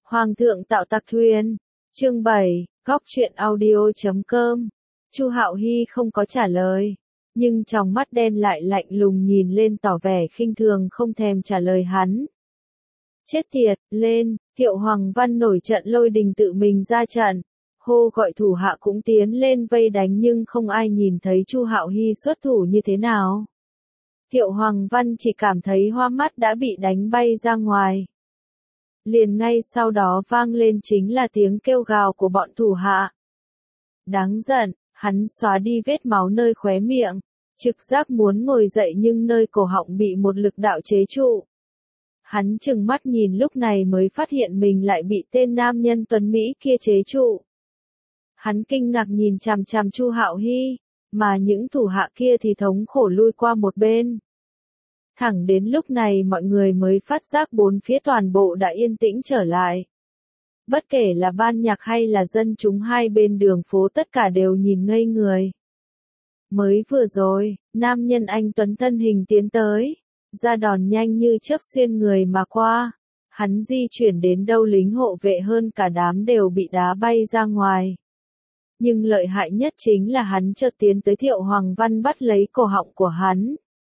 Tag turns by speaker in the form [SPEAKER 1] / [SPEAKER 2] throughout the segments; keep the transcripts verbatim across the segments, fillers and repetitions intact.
[SPEAKER 1] Hoàng thượng tạo tặc thuyền. Chương bảy, góc truyện audio chấm com. Chu Hạo Hy không có trả lời, nhưng trong mắt đen lại lạnh lùng nhìn lên tỏ vẻ khinh thường không thèm trả lời hắn. Chết tiệt, lên, Thiệu Hoàng Văn nổi trận lôi đình tự mình ra trận, hô gọi thủ hạ cũng tiến lên vây đánh nhưng không ai nhìn thấy Chu Hạo Hy xuất thủ như thế nào. Thiệu Hoàng Văn chỉ cảm thấy hoa mắt đã bị đánh bay ra ngoài. Liền ngay sau đó vang lên chính là tiếng kêu gào của bọn thủ hạ. Đáng giận, hắn xóa đi vết máu nơi khóe miệng, trực giác muốn ngồi dậy nhưng nơi cổ họng bị một lực đạo chế trụ. Hắn trừng mắt nhìn lúc này mới phát hiện mình lại bị tên nam nhân tuấn Mỹ kia chế trụ. Hắn kinh ngạc nhìn chằm chằm Chu Hạo Hy, mà những thủ hạ kia thì thống khổ lui qua một bên. Thẳng đến lúc này mọi người mới phát giác bốn phía toàn bộ đã yên tĩnh trở lại. Bất kể là ban nhạc hay là dân chúng hai bên đường phố tất cả đều nhìn ngây người. Mới vừa rồi, nam nhân anh tuấn thân hình tiến tới, ra đòn nhanh như chớp xuyên người mà qua. Hắn di chuyển đến đâu lính hộ vệ hơn cả đám đều bị đá bay ra ngoài. Nhưng lợi hại nhất chính là hắn chợt tiến tới Thiệu Hoàng Văn bắt lấy cổ họng của hắn.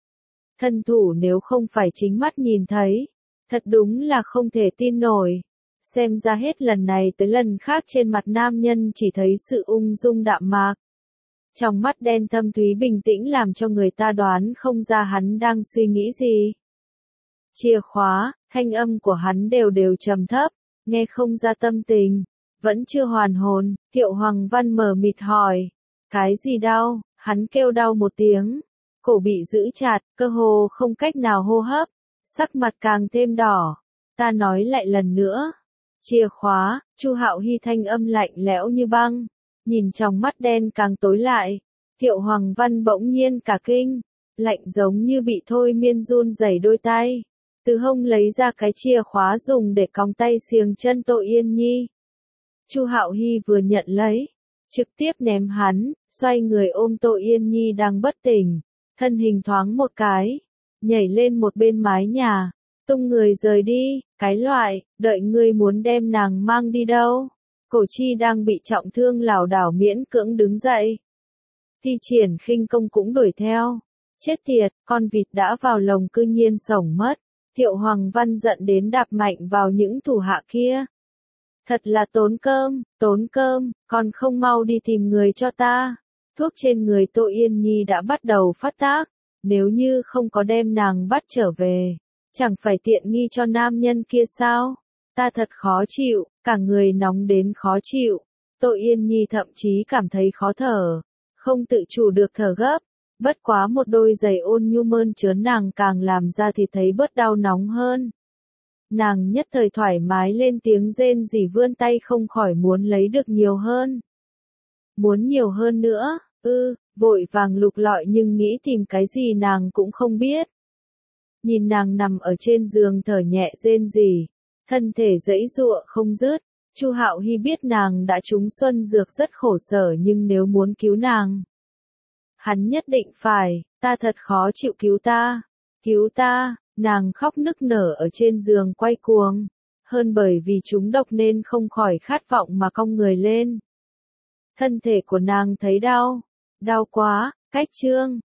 [SPEAKER 1] Thân thủ nếu không phải chính mắt nhìn thấy, thật đúng là không thể tin nổi. Xem ra hết lần này tới lần khác trên mặt nam nhân chỉ thấy sự ung dung đạm mạc. Trong mắt đen thâm thúy bình tĩnh làm cho người ta đoán không ra hắn đang suy nghĩ gì. Chìa khóa, thanh âm của hắn đều đều trầm thấp, nghe không ra tâm tình. Vẫn chưa hoàn hồn, Thiệu Hoàng Văn mờ mịt hỏi. Cái gì đau? Hắn kêu đau một tiếng. Cổ bị giữ chặt, cơ hồ không cách nào hô hấp. Sắc mặt càng thêm đỏ. Ta nói lại lần nữa. Chìa khóa, Chu Hạo Hy thanh âm lạnh lẽo như băng. Nhìn trong mắt đen càng tối lại. Thiệu Hoàng Văn bỗng nhiên cả kinh. Lạnh giống như bị thôi miên run rẩy đôi tay. Từ hông lấy ra cái chìa khóa dùng để còng tay xiềng chân Tô Yên Nhi. Chu Hạo Hy vừa nhận lấy, trực tiếp ném hắn, xoay người ôm Tô Yên Nhi đang bất tỉnh, thân hình thoáng một cái, nhảy lên một bên mái nhà, tung người rời đi, cái loại, đợi ngươi muốn đem nàng mang đi đâu. Cổ Chi đang bị trọng thương lảo đảo miễn cưỡng đứng dậy. Thi Triển khinh công cũng đuổi theo. Chết tiệt, con vịt đã vào lồng cư nhiên sổng mất. Thiệu Hoàng Văn giận đến đạp mạnh vào những thủ hạ kia. Thật là tốn cơm, tốn cơm, còn không mau đi tìm người cho ta. Thuốc trên người Tô Yên Nhi đã bắt đầu phát tác, nếu như không có đem nàng bắt trở về, chẳng phải tiện nghi cho nam nhân kia sao? Ta thật khó chịu, cả người nóng đến khó chịu. Tô Yên Nhi thậm chí cảm thấy khó thở, không tự chủ được thở gấp. Bất quá một đôi giày ôn nhu mơn trớn nàng càng làm ra thì thấy bớt đau nóng hơn. Nàng nhất thời thoải mái lên tiếng rên rỉ vươn tay không khỏi muốn lấy được nhiều hơn. Muốn nhiều hơn nữa, ư, vội vàng lục lọi nhưng nghĩ tìm cái gì nàng cũng không biết. Nhìn nàng nằm ở trên giường thở nhẹ rên rỉ, thân thể giãy giụa không dứt, Chu Hạo Hy biết nàng đã trúng xuân dược rất khổ sở nhưng nếu muốn cứu nàng, hắn nhất định phải, ta thật khó chịu cứu ta, cứu ta. Nàng khóc nức nở ở trên giường quay cuồng, hơn bởi vì trúng độc nên không khỏi khát vọng mà cong người lên. Thân thể của nàng thấy đau, đau quá, cách chương,